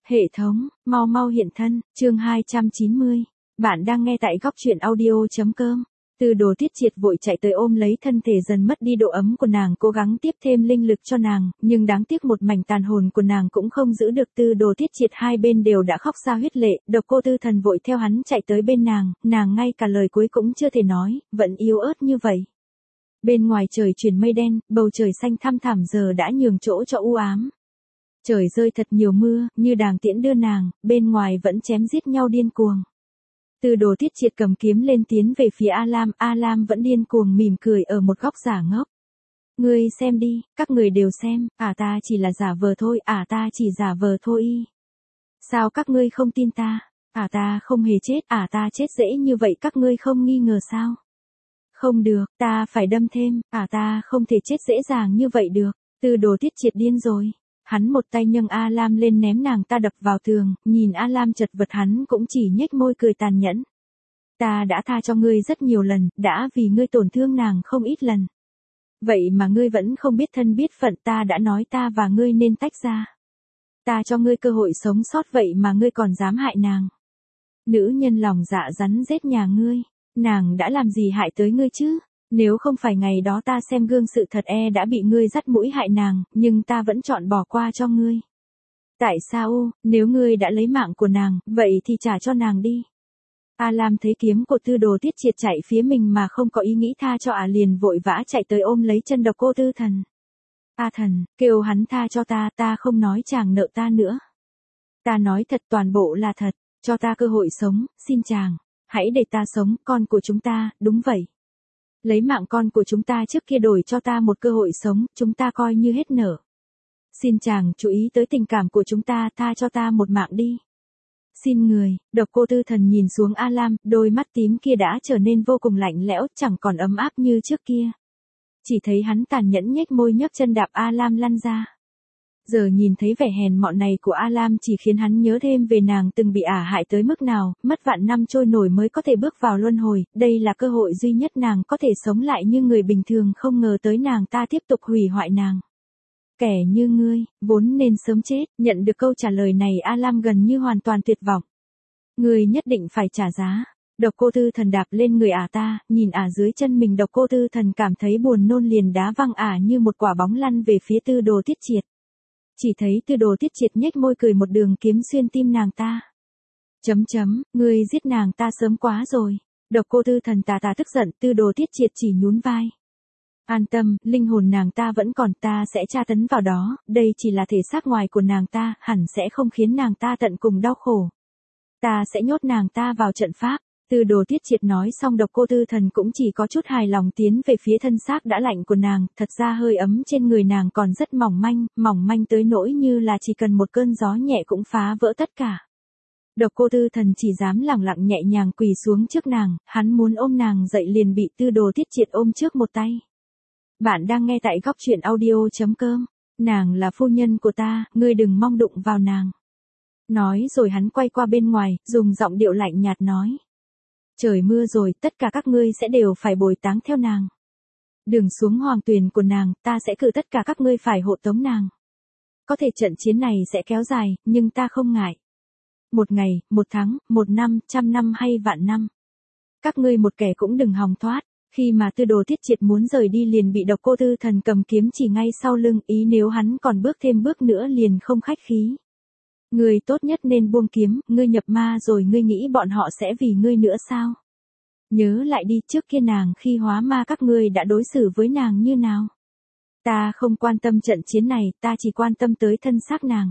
Hệ thống, mau mau hiện thân, chương 290. Bạn đang nghe tại góc truyện audio.com. Tư Đồ Tiết Triệt vội chạy tới ôm lấy thân thể dần mất đi độ ấm của nàng, cố gắng tiếp thêm linh lực cho nàng, nhưng đáng tiếc một mảnh tàn hồn của nàng cũng không giữ được. Tư Đồ Tiết Triệt hai bên đều đã khóc ra huyết lệ, Độc Cô Tư Thần vội theo hắn chạy tới bên nàng ngay cả lời cuối cũng chưa thể nói, vẫn yếu ớt như vậy. Bên ngoài trời chuyển mây đen, bầu trời xanh thăm thẳm giờ đã nhường chỗ cho u ám. Trời rơi thật nhiều mưa, như đàng tiễn đưa nàng, bên ngoài vẫn chém giết nhau điên cuồng. Tư Đồ Tiết Triệt cầm kiếm lên tiến về phía A Lam vẫn điên cuồng mỉm cười ở một góc giả ngốc. Ngươi xem đi, các người đều xem, ta chỉ là giả vờ thôi, ta chỉ giả vờ thôi. Sao các ngươi không tin ta? Ta không hề chết, ta chết dễ như vậy các ngươi không nghi ngờ sao? Không được, ta phải đâm thêm, ta không thể chết dễ dàng như vậy được. Tư Đồ Tiết Triệt điên rồi. Hắn một tay nâng A Lam lên ném nàng ta đập vào tường, nhìn A Lam chật vật hắn cũng chỉ nhếch môi cười tàn nhẫn. Ta đã tha cho ngươi rất nhiều lần, đã vì ngươi tổn thương nàng không ít lần. Vậy mà ngươi vẫn không biết thân biết phận, ta đã nói ta và ngươi nên tách ra. Ta cho ngươi cơ hội sống sót vậy mà ngươi còn dám hại nàng. Nữ nhân lòng dạ rắn rết nhà ngươi, nàng đã làm gì hại tới ngươi chứ? Nếu không phải ngày đó ta xem gương sự thật đã bị ngươi dắt mũi hại nàng, nhưng ta vẫn chọn bỏ qua cho ngươi. Tại sao, nếu ngươi đã lấy mạng của nàng, vậy thì trả cho nàng đi. A Lam thấy kiếm của Tư Đồ Tiết Triệt chạy phía mình mà không có ý nghĩ tha cho liền vội vã chạy tới ôm lấy chân Độc Cô Tư Thần. A Thần, kêu hắn tha cho ta không nói chàng nợ ta nữa. Ta nói thật toàn bộ là thật, cho ta cơ hội sống, xin chàng, hãy để ta sống, con của chúng ta, đúng vậy. Lấy mạng con của chúng ta trước kia đổi cho ta một cơ hội sống, chúng ta coi như hết nợ. Xin chàng chú ý tới tình cảm của chúng ta, tha cho ta một mạng đi. Xin người, Độc Cô Tư Thần nhìn xuống A Lam, đôi mắt tím kia đã trở nên vô cùng lạnh lẽo, chẳng còn ấm áp như trước kia. Chỉ thấy hắn tàn nhẫn nhếch môi nhấc chân đạp A Lam lăn ra. Giờ nhìn thấy vẻ hèn mọn này của A Lam chỉ khiến hắn nhớ thêm về nàng từng bị hại tới mức nào, mất vạn năm trôi nổi mới có thể bước vào luân hồi, đây là cơ hội duy nhất nàng có thể sống lại như người bình thường, không ngờ tới nàng ta tiếp tục hủy hoại nàng. Kẻ như ngươi, vốn nên sớm chết. Nhận được câu trả lời này A Lam gần như hoàn toàn tuyệt vọng. Ngươi nhất định phải trả giá. Độc Cô Tư Thần đạp lên người ta, nhìn dưới chân mình. Độc Cô Tư Thần cảm thấy buồn nôn liền đá văng như một quả bóng lăn về phía Tư Đồ Tiết Triệt. Chỉ thấy Tư Đồ Tiết Triệt nhếch môi cười một đường kiếm xuyên tim nàng ta. Ngươi giết nàng ta sớm quá rồi. Độc Cô Tư Thần tà tức giận, Tư Đồ Tiết Triệt chỉ nhún vai. An tâm, linh hồn nàng ta vẫn còn, ta sẽ tra tấn vào đó, đây chỉ là thể xác ngoài của nàng ta, hẳn sẽ không khiến nàng ta tận cùng đau khổ. Ta sẽ nhốt nàng ta vào trận pháp. Tư Đồ Tiết Triệt nói xong Độc Cô Tư Thần cũng chỉ có chút hài lòng tiến về phía thân xác đã lạnh của nàng, thật ra hơi ấm trên người nàng còn rất mỏng manh tới nỗi như là chỉ cần một cơn gió nhẹ cũng phá vỡ tất cả. Độc Cô Tư Thần chỉ dám lẳng lặng nhẹ nhàng quỳ xuống trước nàng, hắn muốn ôm nàng dậy liền bị Tư Đồ Tiết Triệt ôm trước một tay. Bạn đang nghe tại góc truyện audio.com. Nàng là phu nhân của ta, ngươi đừng mong đụng vào nàng. Nói rồi hắn quay qua bên ngoài, dùng giọng điệu lạnh nhạt nói. Trời mưa rồi, tất cả các ngươi sẽ đều phải bồi táng theo nàng. Đường xuống hoàng tuyền của nàng, ta sẽ cử tất cả các ngươi phải hộ tống nàng. Có thể trận chiến này sẽ kéo dài, nhưng ta không ngại. Một ngày, một tháng, một năm, 100 năm hay vạn năm. Các ngươi một kẻ cũng đừng hòng thoát. Khi mà Tư Đồ Tiết Triệt muốn rời đi liền bị Độc Cô Tư Thần cầm kiếm chỉ ngay sau lưng, ý nếu hắn còn bước thêm bước nữa liền không khách khí. Ngươi tốt nhất nên buông kiếm, ngươi nhập ma rồi, ngươi nghĩ bọn họ sẽ vì ngươi nữa sao? Nhớ lại đi, trước kia nàng khi hóa ma các ngươi đã đối xử với nàng như nào? Ta không quan tâm trận chiến này, ta chỉ quan tâm tới thân xác nàng.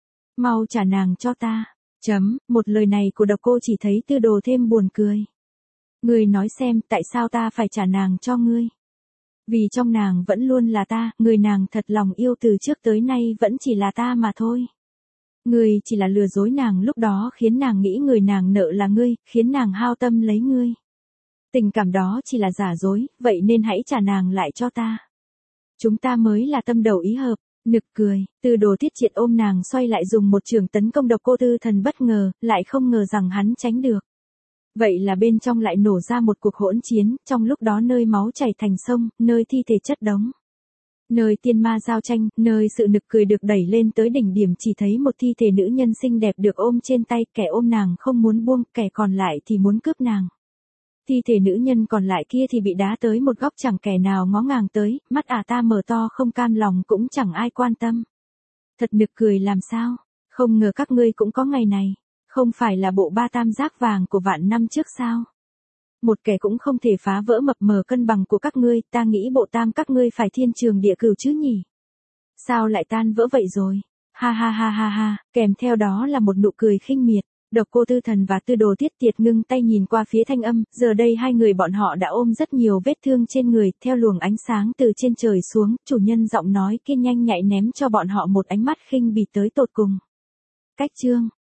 Mau trả nàng cho ta. Một lời này của Độc Cô chỉ thấy Tư Đồ thêm buồn cười. Ngươi nói xem, tại sao ta phải trả nàng cho ngươi? Vì trong nàng vẫn luôn là ta, người nàng thật lòng yêu từ trước tới nay vẫn chỉ là ta mà thôi. Ngươi chỉ là lừa dối nàng lúc đó khiến nàng nghĩ người nàng nợ là ngươi, khiến nàng hao tâm lấy ngươi. Tình cảm đó chỉ là giả dối, vậy nên hãy trả nàng lại cho ta. Chúng ta mới là tâm đầu ý hợp. Nực cười, Tư Đồ Tiết Triệt ôm nàng xoay lại dùng một chưởng tấn công Độc Cô Tư Thần, bất ngờ, lại không ngờ rằng hắn tránh được. Vậy là bên trong lại nổ ra một cuộc hỗn chiến, trong lúc đó nơi máu chảy thành sông, nơi thi thể chất đống. Nơi tiên ma giao tranh, nơi sự nực cười được đẩy lên tới đỉnh điểm chỉ thấy một thi thể nữ nhân xinh đẹp được ôm trên tay, kẻ ôm nàng không muốn buông, kẻ còn lại thì muốn cướp nàng. Thi thể nữ nhân còn lại kia thì bị đá tới một góc chẳng kẻ nào ngó ngàng tới, mắt ta mở to không cam lòng cũng chẳng ai quan tâm. Thật nực cười làm sao, không ngờ các ngươi cũng có ngày này, không phải là bộ ba tam giác vàng của vạn năm trước sao? Một kẻ cũng không thể phá vỡ mập mờ cân bằng của các ngươi, ta nghĩ bộ tam các ngươi phải thiên trường địa cửu chứ nhỉ? Sao lại tan vỡ vậy rồi? Ha ha ha ha ha, kèm theo đó là một nụ cười khinh miệt. Độc Cô Tư Thần và Tư Đồ Tiết Tiệt ngưng tay nhìn qua phía Thanh Âm, giờ đây hai người bọn họ đã ôm rất nhiều vết thương trên người, theo luồng ánh sáng từ trên trời xuống, chủ nhân giọng nói kia nhanh nhạy ném cho bọn họ một ánh mắt khinh bỉ tới tột cùng. Cách chương